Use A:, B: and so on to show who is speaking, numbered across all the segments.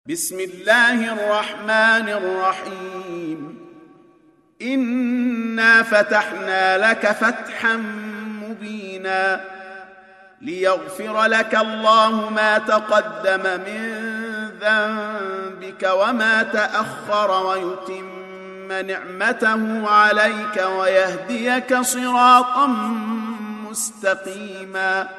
A: بسم الله الرحمن الرحيم إنا فتحنا لك فتحا مبينا ليغفر لك الله ما تقدم من ذنبك وما تأخر ويتم نعمته عليك ويهديك صراطا مستقيما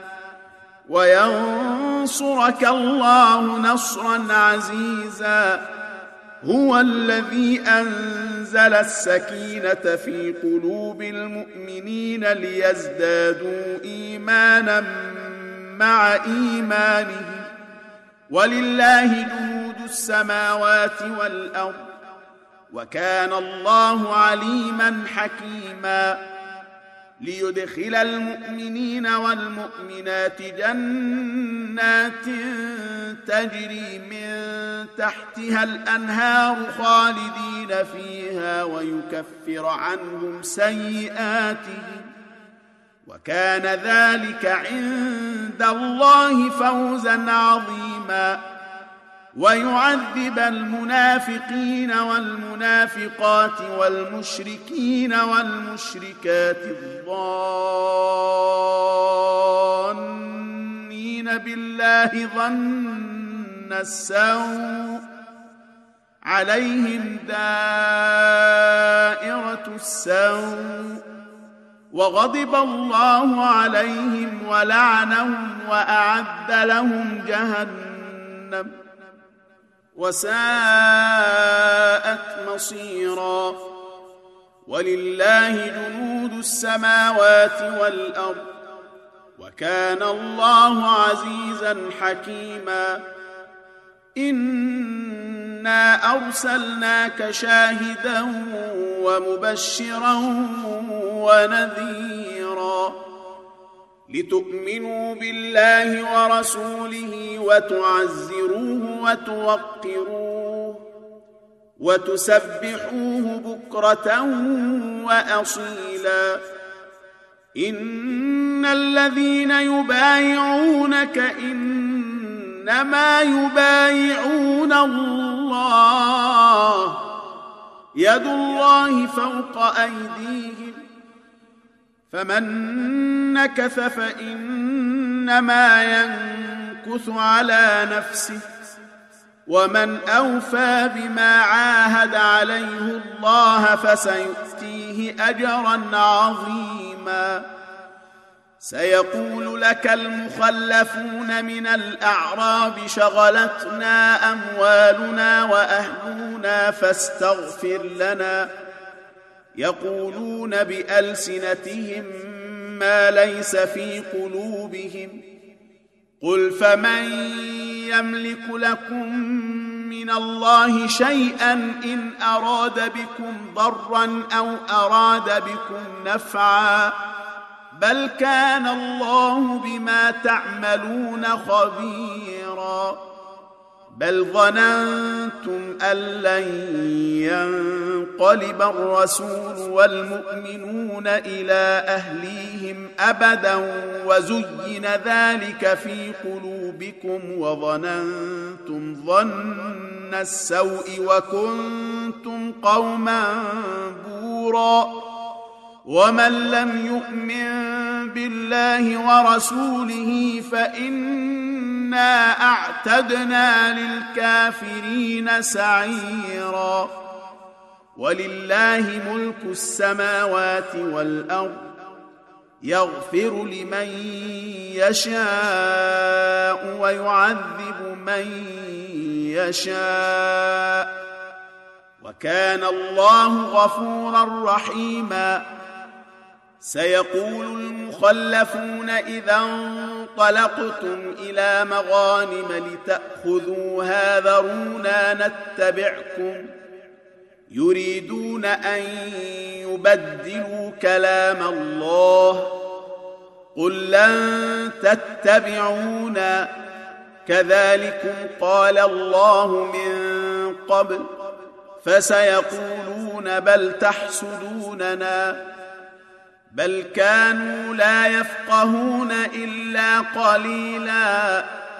A: وينصرك الله نصرا عزيزا هو الذي أنزل السكينة في قلوب المؤمنين ليزدادوا إيمانا مع إيمانهم ولله جنود السماوات والأرض وكان الله عليما حكيما ليدخل المؤمنين والمؤمنات جنات تجري من تحتها الأنهار خالدين فيها ويكفر عنهم سيئاتهم وكان ذلك عند الله فوزا عظيما ويعذب المنافقين والمنافقات والمشركين والمشركات الظانين بالله ظن السوء عليهم دائرة السوء وغضب الله عليهم ولعنهم وأعد لهم جهنم وساءت مصيرا ولله جنود السماوات والأرض وكان الله عزيزا حكيما إنا أرسلناك شاهدا ومبشرا ونذيرا لتؤمنوا بالله ورسوله وتعزروه وتوقروه وتسبحوه بكرة وأصيلا إن الذين يبايعونك إنما يبايعون الله يد الله فوق أيديهم فمن نكث فإنما ينكث على نفسه ومن أوفى بما عاهد عليه الله فسيؤتيه أجرا عظيما سيقول لك المخلفون من الأعراب شغلتنا أموالنا وأهلنا فاستغفر لنا يقولون بألسنتهم ما ليس في قلوبهم قل فمن يملك لكم من الله شيئا إن أراد بكم ضرا أو أراد بكم نفعا بل كان الله بما تعملون خبيرا بل ظننتم أن لن ينقلب الرسول والمؤمنون إلى أهليهم أبدا وزين ذلك في قلوبكم وظننتم ظن السوء وكنتم قوما بورا ومن لم يؤمن بالله ورسوله فإنا أعتدنا للكافرين سعيرا ولله ملك السماوات والأرض يغفر لمن يشاء ويعذب من يشاء وكان الله غفورا رحيما سيقول المخلفون إذا انطلقتم إلى مغانم لتأخذوها ذرونا نتبعكم يريدون أن يبدلوا كلام الله قل لن تتبعونا كذلكم قال الله من قبل فسيقولون بل تحسدوننا بل كانوا لا يفقهون إلا قليلا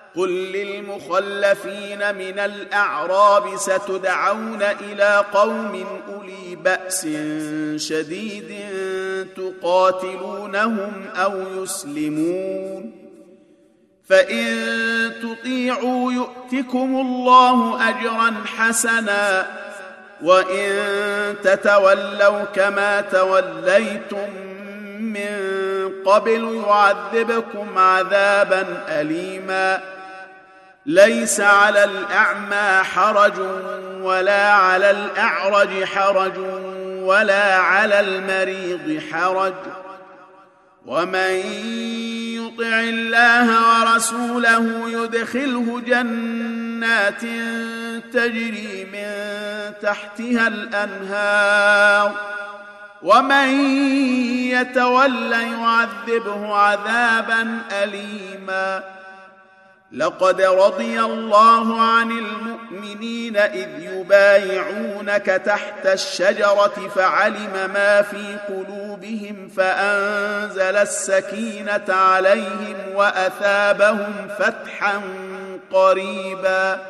A: قل للمخلفين من الأعراب ستدعون إلى قوم أولي بأس شديد تقاتلونهم أو يسلمون، فإن تطيعوا يؤتكم الله أجرا حسنا، وإن تتولوا كما توليتم من قبل يعذبكم عذابا أليما. ليس على الأعمى حرج ولا على الأعرج حرج ولا على المريض حرج، ومن يطع الله ورسوله يدخله جنات تجري من تحتها الأنهار، ومن يتولى يعذبه عذابا أليما. لقد رضي الله عن المؤمنين إذ يبايعونك تحت الشجرة فعلم ما في قلوبهم فأنزل السكينة عليهم وأثابهم فتحا قريبا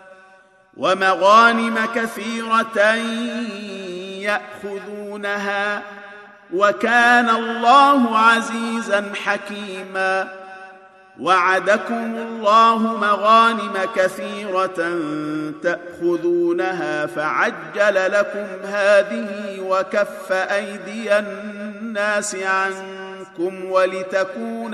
A: ومغانم كثيرة يأخذونها، وكان الله عزيزا حكيما. وعدكم الله مغانم كثيرة تأخذونها فعجل لكم هذه وكف أيدي الناس عنكم ولتكون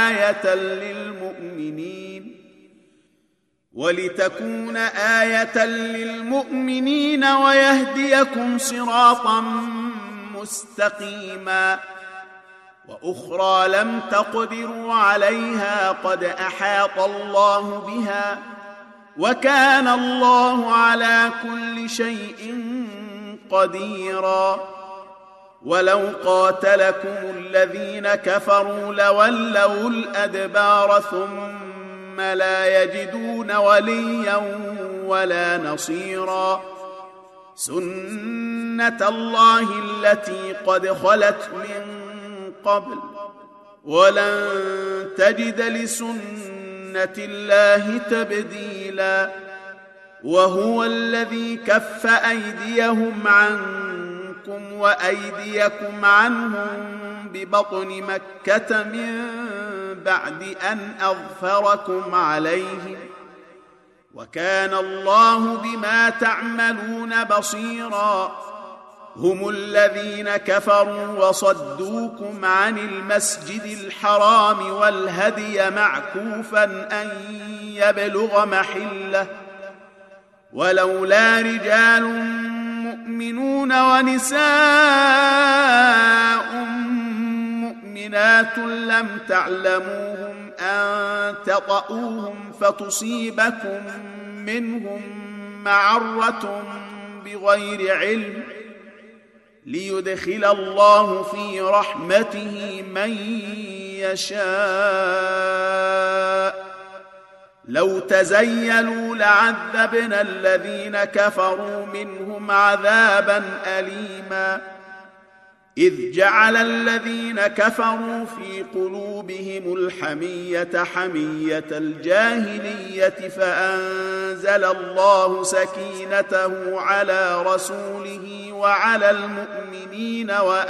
A: آية للمؤمنين ويهديكم صراطا مستقيما. وأخرى لم تقدروا عليها قد أحاط الله بها، وكان الله على كل شيء قديرا. ولو قاتلكم الذين كفروا لولوا الأدبار ثم لا يجدون وليا ولا نصيرا. سنة الله التي قد خلت من قبل، ولن تجد لسنة الله تبديلا. وهو الذي كف أيديهم عنكم وأيديكم عنهم ببطن مكة من بعد أن أظفركم عليهم، وكان الله بما تعملون بصيرا. هم الذين كفروا وصدوكم عن المسجد الحرام والهدي معكوفا أن يبلغ محله، ولولا رجال مؤمنون ونساء مؤمنات لم تعلموهم أن تطؤوهم فتصيبكم منهم معرة بغير علم، ليدخل الله في رحمته من يشاء. لو تزيلوا لعذبنا الذين كفروا منهم عذابا أليما. إذ جعل الذين كفروا في قلوبهم الحمية حمية الجاهلية فأنزل الله سكينته على رسوله وعلى المؤمنين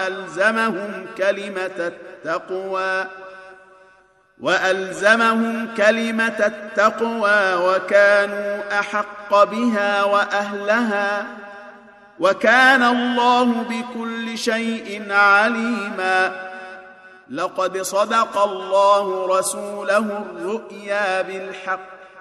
A: وألزمهم كلمة التقوى وكانوا أحق بها وأهلها، وكان الله بكل شيء عليما. لقد صدق الله رسوله الرؤيا بالحق،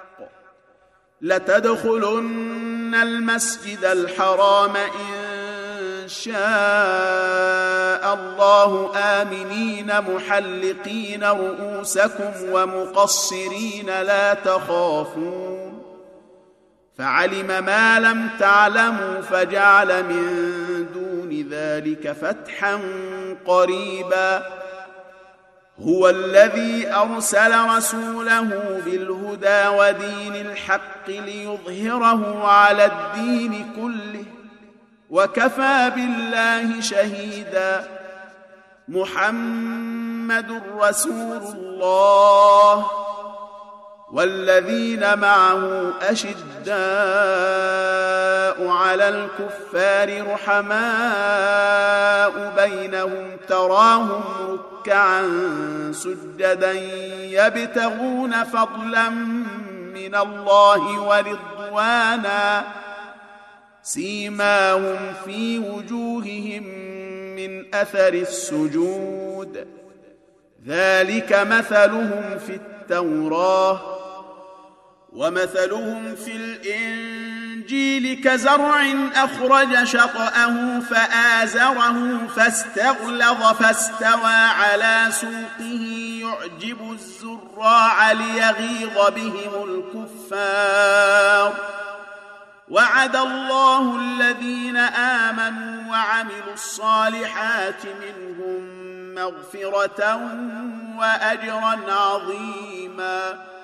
A: لتدخلن المسجد الحرام إن شاء الله آمنين محلقين رؤوسكم ومقصرين لا تخافون، فعلم ما لم تعلموا فجعل من دون ذلك فتحا قريبا. هو الذي أرسل رسوله بالهدى ودين الحق ليظهره على الدين كله، وكفى بالله شهيدا. محمد رسول الله والذين معه أشداء على الكفار رحماء بينهم تراهم ركعا سجدا يبتغون فضلا من الله ورضوانا سيماهم في وجوههم من أثر السجود ذلك مثلهم في التوراة ومثلهم في الإنجيل كزرع أخرج شطأه فآزره فاستغلظ فاستوى على سوقه يعجب الزراع ليغيظ بهم الكفار وعد الله الذين آمنوا وعملوا الصالحات منهم مغفرة وأجرا عظيما